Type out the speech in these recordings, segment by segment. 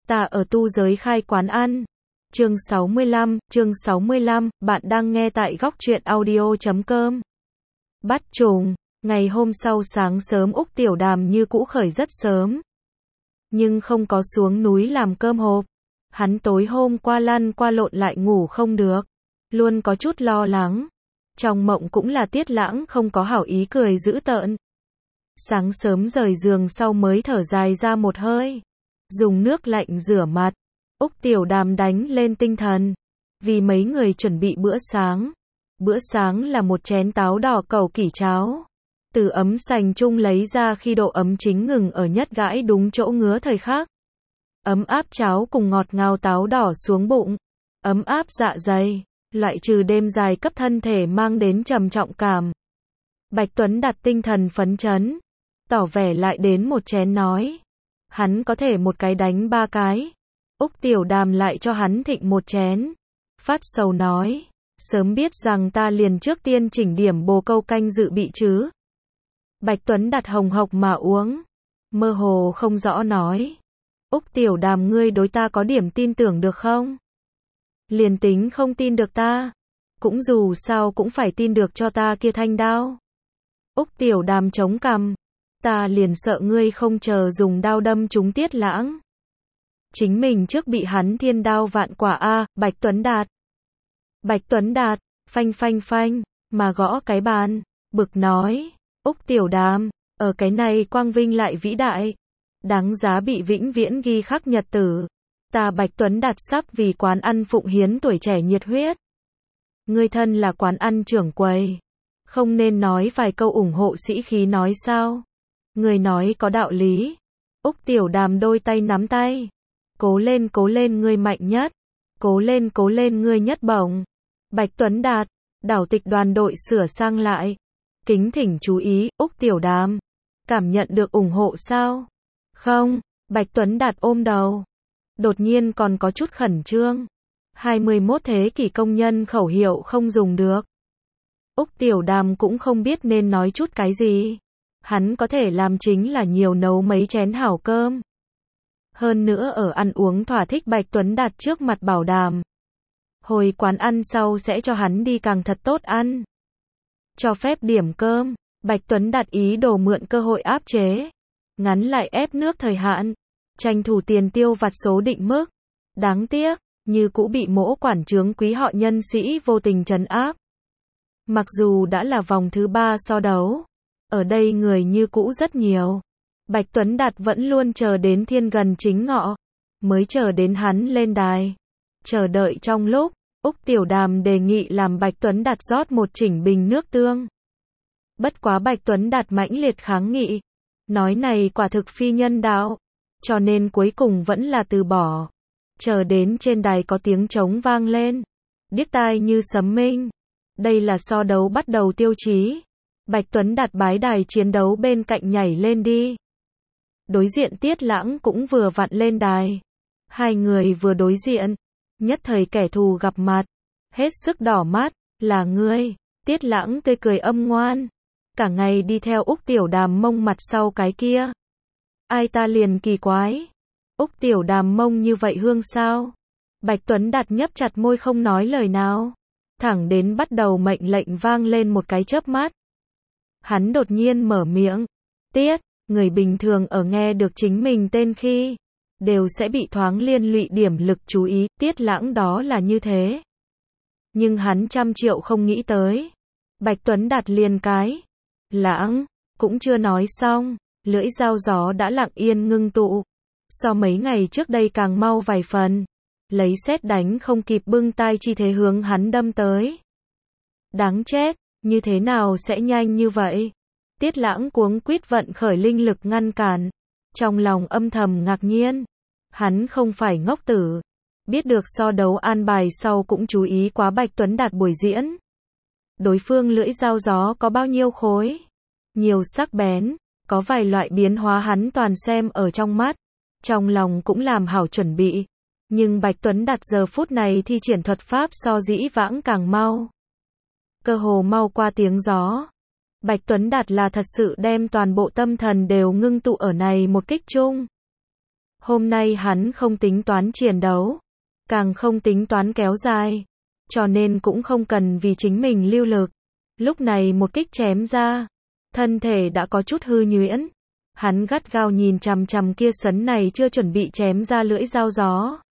Ta ở tu giới khai quán ăn. Chương 65, bạn đang nghe tại góc truyện audio.com. Bắt trùng, ngày hôm sau sáng sớm Úc Tiểu Đàm như cũ khởi rất sớm. Nhưng không có xuống núi làm cơm hộp. Hắn tối hôm qua lăn qua lộn lại ngủ không được. Luôn có chút lo lắng. Trong mộng cũng là Tiết Lãng không có hảo ý cười dữ tợn. Sáng sớm rời giường sau mới thở dài ra một hơi. Dùng nước lạnh rửa mặt. Úc Tiểu Đàm đánh lên tinh thần. Vì mấy người chuẩn bị bữa sáng. Bữa sáng là một chén táo đỏ cầu kỷ cháo. Từ ấm sành chung lấy ra khi độ ấm chính ngừng ở nhất gãi đúng chỗ ngứa thời khắc. Ấm áp cháo cùng ngọt ngào táo đỏ xuống bụng. Ấm áp dạ dày. Loại trừ đêm dài cấp thân thể mang đến trầm trọng cảm. Bạch Tuấn đặt tinh thần phấn chấn. Tỏ vẻ lại đến một chén nói. Hắn có thể một cái đánh ba cái. Úc Tiểu Đàm lại cho hắn thịnh một chén. Phát sầu nói. Sớm biết rằng ta liền trước tiên chỉnh điểm bồ câu canh dự bị chứ. Bạch Tuấn đặt hồng hộc mà uống. Mơ hồ không rõ nói. Úc Tiểu Đàm ngươi đối ta có điểm tin tưởng được không? Liền tính không tin được ta. Cũng dù sao cũng phải tin được cho ta kia thanh đao. Úc Tiểu Đàm chống cằm. Ta liền sợ ngươi không chờ dùng đao đâm trúng Tiết Lãng. Chính mình trước bị hắn thiên đao vạn quả a. Bạch Tuấn Đạt. Bạch Tuấn Đạt, phanh phanh phanh, mà gõ cái bàn, bực nói, Úc Tiểu Đàm, ở cái này quang vinh lại vĩ đại, đáng giá bị vĩnh viễn ghi khắc nhật tử. Ta Bạch Tuấn Đạt sắp vì quán ăn phụng hiến tuổi trẻ nhiệt huyết. Ngươi thân là quán ăn trưởng quầy, không nên nói vài câu ủng hộ sĩ khí nói sao? Người nói có đạo lý. Úc Tiểu Đàm đôi tay nắm tay. Cố lên ngươi mạnh nhất. Cố lên ngươi nhất bổng. Bạch Tuấn Đạt, đảo tịch đoàn đội sửa sang lại. Kính thỉnh chú ý, Úc Tiểu Đàm. Cảm nhận được ủng hộ sao? Không, Bạch Tuấn Đạt ôm đầu. Đột nhiên còn có chút khẩn trương. 21 thế kỷ công nhân khẩu hiệu không dùng được. Úc Tiểu Đàm cũng không biết nên nói chút cái gì. Hắn có thể làm chính là nhiều nấu mấy chén hảo cơm. Hơn nữa ở ăn uống thỏa thích Bạch Tuấn Đạt trước mặt bảo đảm. Hồi quán ăn sau sẽ cho hắn đi càng thật tốt ăn. Cho phép điểm cơm, Bạch Tuấn Đạt ý đồ mượn cơ hội áp chế. Ngắn lại ép nước thời hạn. Tranh thủ tiền tiêu vặt số định mức. Đáng tiếc, như cũ bị mỗ quản trướng quý họ nhân sĩ vô tình trấn áp. Mặc dù đã là vòng thứ 3 so đấu. Ở đây người như cũ rất nhiều. Bạch Tuấn Đạt vẫn luôn chờ đến thiên gần chính ngọ. Mới chờ đến hắn lên đài. Chờ đợi trong lúc, Úc Tiểu Đàm đề nghị làm Bạch Tuấn Đạt rót một chỉnh bình nước tương. Bất quá Bạch Tuấn Đạt mãnh liệt kháng nghị. Nói này quả thực phi nhân đạo. Cho nên cuối cùng vẫn là từ bỏ. Chờ đến trên đài có tiếng trống vang lên. Điếc tai như sấm minh. Đây là so đấu bắt đầu tiêu chí. Bạch Tuấn Đạt bái đài chiến đấu bên cạnh nhảy lên đi. Đối diện Tiết Lãng cũng vừa vặn lên đài. Hai người vừa đối diện. Nhất thời kẻ thù gặp mặt. Hết sức đỏ mắt. Là ngươi. Tiết Lãng tươi cười âm ngoan. Cả ngày đi theo Úc Tiểu Đàm mông mặt sau cái kia. Ai ta liền kỳ quái. Úc Tiểu Đàm mông như vậy hương sao? Bạch Tuấn Đạt nhấp chặt môi không nói lời nào. Thẳng đến bắt đầu mệnh lệnh vang lên một cái chớp mắt. Hắn đột nhiên mở miệng. Tiết, người bình thường ở nghe được chính mình tên khi, đều sẽ bị thoáng liên lụy điểm lực chú ý, Tiết Lãng đó là như thế. Nhưng hắn trăm triệu không nghĩ tới. Bạch Tuấn Đạt liền cái. Lãng, cũng chưa nói xong, lưỡi dao gió đã lặng yên ngưng tụ. So mấy ngày trước đây càng mau vài phần. Lấy sét đánh không kịp bưng tay chi thế hướng hắn đâm tới. Đáng chết, như thế nào sẽ nhanh như vậy? Tiết Lãng cuống quýt vận khởi linh lực ngăn cản. Trong lòng âm thầm ngạc nhiên. Hắn không phải ngốc tử. Biết được so đấu an bài sau cũng chú ý quá Bạch Tuấn Đạt buổi diễn. Đối phương lưỡi dao gió có bao nhiêu khối? Nhiều sắc bén. Có vài loại biến hóa hắn toàn xem ở trong mắt. Trong lòng cũng làm hảo chuẩn bị. Nhưng Bạch Tuấn Đạt giờ phút này thi triển thuật pháp so dĩ vãng càng mau. Cơ hồ mau qua tiếng gió. Bạch Tuấn Đạt là thật sự đem toàn bộ tâm thần đều ngưng tụ ở này một kích chung. Hôm nay hắn không tính toán chiến đấu, càng không tính toán kéo dài, cho nên cũng không cần vì chính mình lưu lực. Lúc này một kích chém ra, thân thể đã có chút hư nhuyễn. Hắn gắt gao nhìn chằm chằm kia sấn này chưa chuẩn bị chém ra lưỡi dao gió.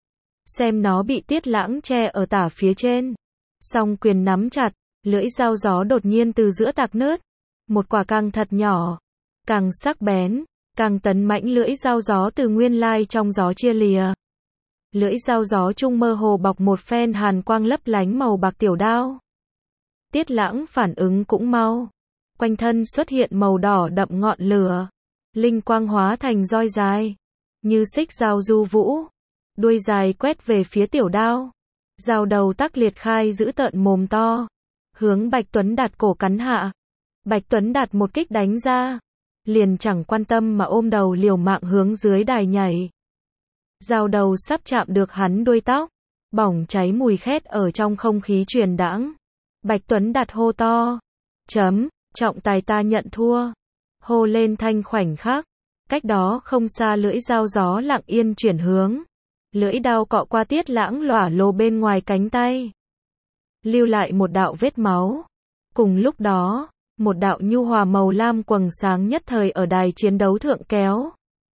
Xem nó bị Tiết Lãng che ở tả phía trên. Song quyền nắm chặt, lưỡi dao gió đột nhiên từ giữa tạc nứt. Một quả càng thật nhỏ, càng sắc bén, càng tấn mãnh lưỡi dao gió từ nguyên lai trong gió chia lìa. Lưỡi dao gió trung mơ hồ bọc một phen hàn quang lấp lánh màu bạc tiểu đao. Tiết Lãng phản ứng cũng mau. Quanh thân xuất hiện màu đỏ đậm ngọn lửa. Linh quang hóa thành roi dài. Như xích dao du vũ. Đuôi dài quét về phía tiểu đao. Dao đầu tắc liệt khai giữ tợn mồm to. Hướng Bạch Tuấn Đạt cổ cắn hạ. Bạch Tuấn Đạt một kích đánh ra. Liền chẳng quan tâm mà ôm đầu liều mạng hướng dưới đài nhảy. Dao đầu sắp chạm được hắn đuôi tóc. Bỏng cháy mùi khét ở trong không khí truyền đãng. Bạch Tuấn Đạt hô to. Trọng tài ta nhận thua. Hô lên thanh khoảnh khắc. Cách đó không xa lưỡi dao gió lặng yên chuyển hướng. Lưỡi đao cọ qua Tiết Lãng lỏa lồ bên ngoài cánh tay. Lưu lại một đạo vết máu. Cùng lúc đó, một đạo nhu hòa màu lam quầng sáng nhất thời ở đài chiến đấu thượng kéo.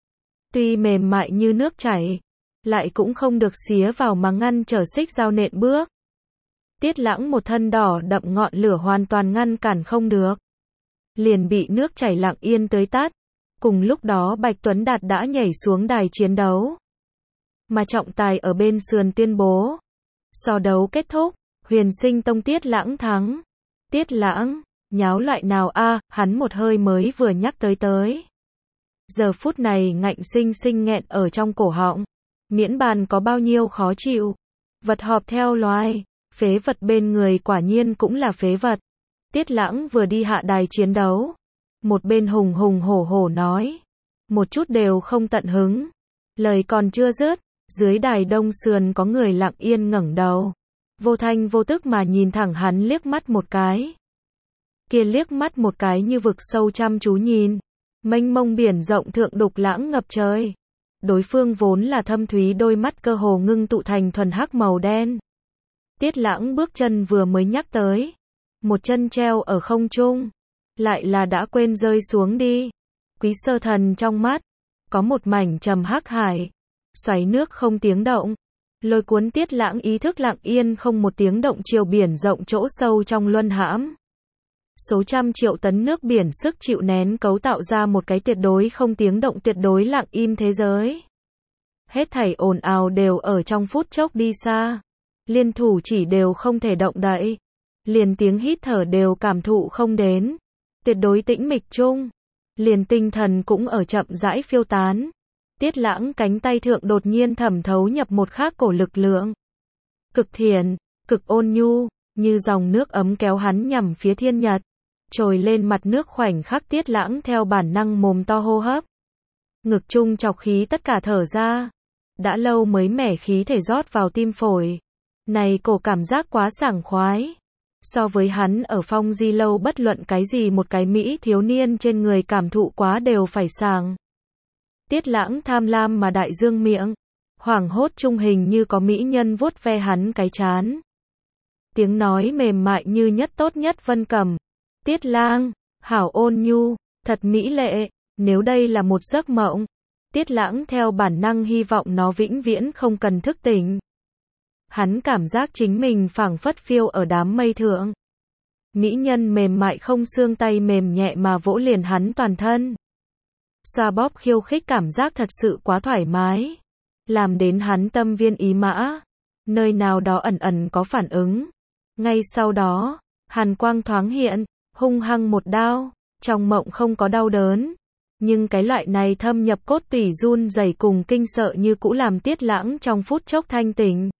Tuy mềm mại như nước chảy, lại cũng không được xía vào mà ngăn trở xích dao nện bước. Tiết Lãng một thân đỏ đậm ngọn lửa hoàn toàn ngăn cản không được. Liền bị nước chảy lặng yên tới tắt. Cùng lúc đó Bạch Tuấn Đạt đã nhảy xuống đài chiến đấu. Mà trọng tài ở bên sườn tuyên bố. So đấu kết thúc, Huyền Sinh Tông Tiết Lãng thắng. Tiết Lãng, nháo loại nào a? Hắn một hơi mới vừa nhắc tới. Giờ phút này ngạnh sinh sinh nghẹn ở trong cổ họng. Miễn bàn có bao nhiêu khó chịu. Vật họp theo loài, phế vật bên người quả nhiên cũng là phế vật. Tiết Lãng vừa đi hạ đài chiến đấu. Một bên hùng hùng hổ hổ nói. Một chút đều không tận hứng. Lời còn chưa dứt, dưới đài đông sườn có người lặng yên ngẩng đầu. Vô thanh vô tức mà nhìn thẳng hắn liếc mắt một cái. Kia liếc mắt một cái như vực sâu chăm chú nhìn. Mênh mông biển rộng thượng đục lãng ngập trời. Đối phương vốn là thâm thúy đôi mắt cơ hồ ngưng tụ thành thuần hắc màu đen. Tiết Lãng bước chân vừa mới nhắc tới. Một chân treo ở không trung. Lại là đã quên rơi xuống đi. Quý Sơ Thần trong mắt. Có một mảnh trầm hắc hải. Xoáy nước không tiếng động. Lôi cuốn Tiết Lãng ý thức lặng yên không một tiếng động chiều biển rộng chỗ sâu trong luân hãm. Số trăm triệu tấn nước biển sức chịu nén cấu tạo ra một cái tuyệt đối không tiếng động tuyệt đối lặng im thế giới. Hết thảy ồn ào đều ở trong phút chốc đi xa. Liên thủ chỉ đều không thể động đậy. Liền tiếng hít thở đều cảm thụ không đến. Tuyệt đối tĩnh mịch chung. Liền tinh thần cũng ở chậm rãi phiêu tán. Tiết Lãng cánh tay thượng đột nhiên thẩm thấu nhập một khác cổ lực lượng. Cực thiện, cực ôn nhu, như dòng nước ấm kéo hắn nhằm phía thiên nhật. Trồi lên mặt nước khoảnh khắc Tiết Lãng theo bản năng mồm to hô hấp. Ngực chung chọc khí tất cả thở ra. Đã lâu mới mẻ khí thể rót vào tim phổi. Này cổ cảm giác quá sảng khoái. So với hắn ở Phong Di lâu bất luận cái gì một cái Mỹ thiếu niên trên người cảm thụ quá đều phải sảng. Tiết Lãng tham lam mà đại dương miệng. Hoảng hốt trung hình như có mỹ nhân vuốt ve hắn cái trán. Tiếng nói mềm mại như nhất tốt nhất vân cầm. Tiết Lang, hảo ôn nhu, thật mỹ lệ, nếu đây là một giấc mộng. Tiết Lãng theo bản năng hy vọng nó vĩnh viễn không cần thức tỉnh. Hắn cảm giác chính mình phảng phất phiêu ở đám mây thượng. Mỹ nhân mềm mại không xương tay mềm nhẹ mà vỗ liền hắn toàn thân. Xoa bóp khiêu khích cảm giác thật sự quá thoải mái. Làm đến hắn tâm viên ý mã. Nơi nào đó ẩn ẩn có phản ứng. Ngay sau đó, hàn quang thoáng hiện, hung hăng một đao. Trong mộng không có đau đớn. Nhưng cái loại này thâm nhập cốt tủy run rẩy cùng kinh sợ như cũ làm Tiết Lãng trong phút chốc thanh tỉnh.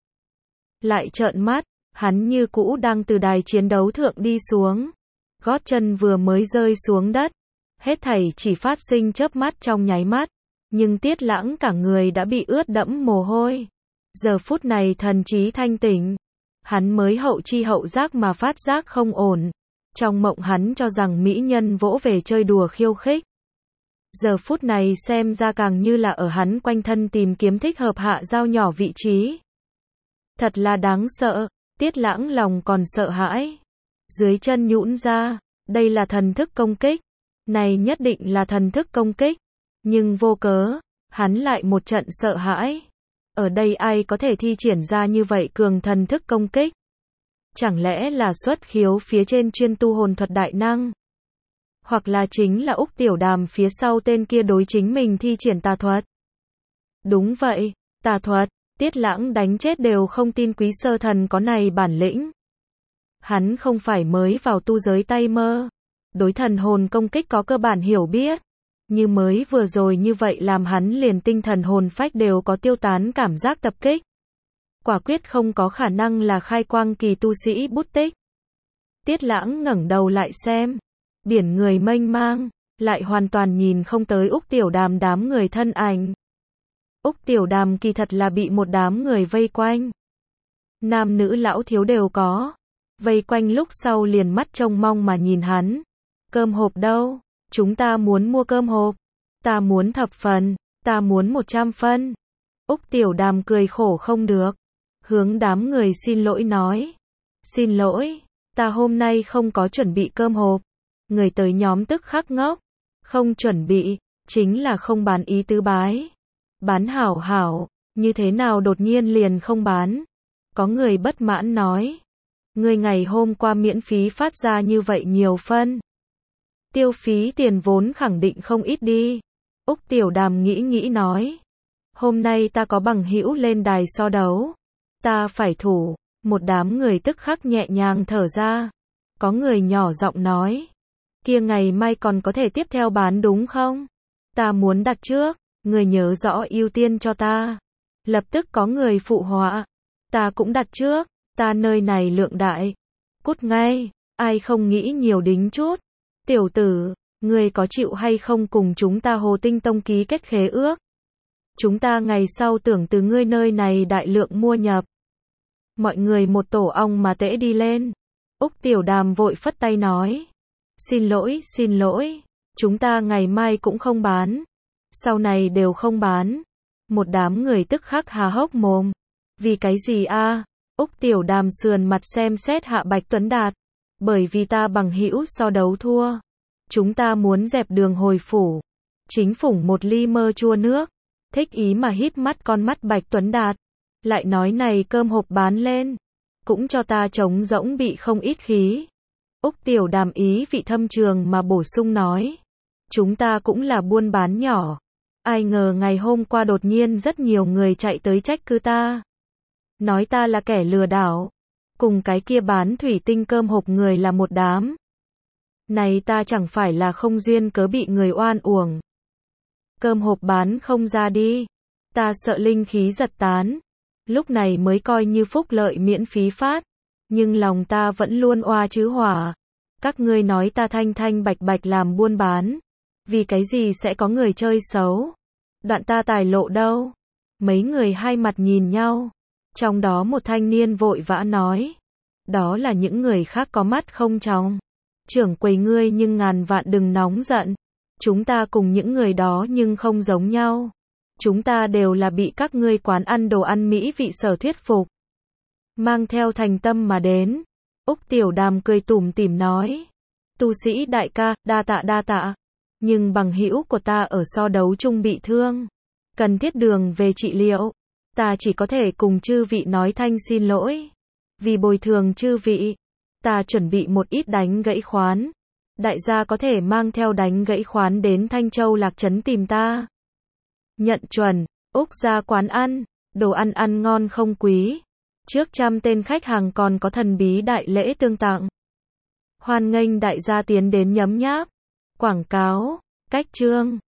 Lại trợn mắt, hắn như cũ đang từ đài chiến đấu thượng đi xuống. Gót chân vừa mới rơi xuống đất. Hết thảy chỉ phát sinh chớp mắt trong nháy mắt. Nhưng Tiết Lãng cả người đã bị ướt đẫm mồ hôi. Giờ phút này thần trí thanh tỉnh. Hắn mới hậu chi hậu giác mà phát giác không ổn. Trong mộng hắn cho rằng mỹ nhân vỗ về chơi đùa khiêu khích. Giờ phút này xem ra càng như là ở hắn quanh thân tìm kiếm thích hợp hạ dao nhỏ vị trí. Thật là đáng sợ, Tiết Lãng lòng còn sợ hãi. Dưới chân nhũn ra, đây là thần thức công kích. Này nhất định là thần thức công kích. Nhưng vô cớ, hắn lại một trận sợ hãi. Ở đây ai có thể thi triển ra như vậy cường thần thức công kích? Chẳng lẽ là xuất khiếu phía trên chuyên tu hồn thuật đại năng? Hoặc là chính là Úc Tiểu Đàm phía sau tên kia đối chính mình thi triển tà thuật? Đúng vậy, tà thuật, Tiết Lãng đánh chết đều không tin Quý Sơ Thần có này bản lĩnh. Hắn không phải mới vào tu giới tay mơ, đối thần hồn công kích có cơ bản hiểu biết. Như mới vừa rồi như vậy làm hắn liền tinh thần hồn phách đều có tiêu tán cảm giác tập kích. Quả quyết không có khả năng là khai quang kỳ tu sĩ bút tích. Tiết Lãng ngẩng đầu lại xem, biển người mênh mang, lại hoàn toàn nhìn không tới Úc Tiểu Đàm đám người thân ảnh. Úc Tiểu Đàm kỳ thật là bị một đám người vây quanh. Nam nữ lão thiếu đều có. Vây quanh lúc sau liền mắt trông mong mà nhìn hắn. Cơm hộp đâu? Chúng ta muốn mua cơm hộp. Ta muốn thập phần, ta muốn 100 phân. Úc Tiểu Đàm cười khổ không được. Hướng đám người xin lỗi nói. Xin lỗi, ta hôm nay không có chuẩn bị cơm hộp. Người tới nhóm tức khắc ngốc. Không chuẩn bị, chính là không bán ý tứ bái. Bán hảo hảo, như thế nào đột nhiên liền không bán? Có người bất mãn nói. Người ngày hôm qua miễn phí phát ra như vậy nhiều phân. Tiêu phí tiền vốn khẳng định không ít đi. Úc Tiểu Đàm nghĩ nói. Hôm nay ta có bằng hữu lên đài so đấu. Ta phải thủ. Một đám người tức khắc nhẹ nhàng thở ra. Có người nhỏ giọng nói. Kia ngày mai còn có thể tiếp theo bán đúng không? Ta muốn đặt trước. Người nhớ rõ ưu tiên cho ta. Lập tức có người phụ họa. Ta cũng đặt trước. Ta nơi này lượng đại. Cút ngay. Ai không nghĩ nhiều đính chút. Tiểu tử, người có chịu hay không cùng chúng ta Hồ Tinh Tông ký kết khế ước? Chúng ta ngày sau tưởng từ ngươi nơi này đại lượng mua nhập. Mọi người một tổ ong mà tễ đi lên. Úc Tiểu Đàm vội phất tay nói. Xin lỗi, chúng ta ngày mai cũng không bán. Sau này đều không bán. Một đám người tức khắc há hốc mồm. Vì cái gì a? Úc Tiểu Đàm sườn mặt xem xét hạ Bạch Tuấn Đạt. Bởi vì ta bằng hữu so đấu thua. Chúng ta muốn dẹp đường hồi phủ. Chính phủng một ly mơ chua nước. Thích ý mà híp mắt con mắt Bạch Tuấn Đạt. Lại nói này cơm hộp bán lên. Cũng cho ta trống rỗng bị không ít khí. Úc Tiểu Đàm ý vị thâm trường mà bổ sung nói. Chúng ta cũng là buôn bán nhỏ. Ai ngờ ngày hôm qua đột nhiên rất nhiều người chạy tới trách cứ ta. Nói ta là kẻ lừa đảo. Cùng cái kia bán thủy tinh cơm hộp người là một đám. Này ta chẳng phải là không duyên cớ bị người oan uổng. Cơm hộp bán không ra đi. Ta sợ linh khí giật tán. Lúc này mới coi như phúc lợi miễn phí phát. Nhưng lòng ta vẫn luôn oa chứ hỏa. Các ngươi nói ta thanh thanh bạch bạch làm buôn bán. Vì cái gì sẽ có người chơi xấu? Đoạn ta tài lộ đâu? Mấy người hai mặt nhìn nhau. Trong đó một thanh niên vội vã nói. Đó là những người khác có mắt không tròng. Trưởng quầy ngươi nhưng ngàn vạn đừng nóng giận. Chúng ta cùng những người đó nhưng không giống nhau. Chúng ta đều là bị các ngươi quán ăn đồ ăn mỹ vị sở thuyết phục. Mang theo thành tâm mà đến. Úc Tiểu Đàm cười tủm tỉm nói. Tu sĩ đại ca, đa tạ. Nhưng bằng hữu của ta ở so đấu chung bị thương. Cần thiết đường về trị liệu. Ta chỉ có thể cùng chư vị nói thanh xin lỗi. Vì bồi thường chư vị. Ta chuẩn bị một ít đánh gãy khoán. Đại gia có thể mang theo đánh gãy khoán đến Thanh Châu Lạc Trấn tìm ta. Nhận chuẩn. Úc ra quán ăn. Đồ ăn ăn ngon không quý. Trước 100 tên khách hàng còn có thần bí đại lễ tương tặng. Hoan nghênh đại gia tiến đến nhấm nháp. Quảng cáo. Cách chương.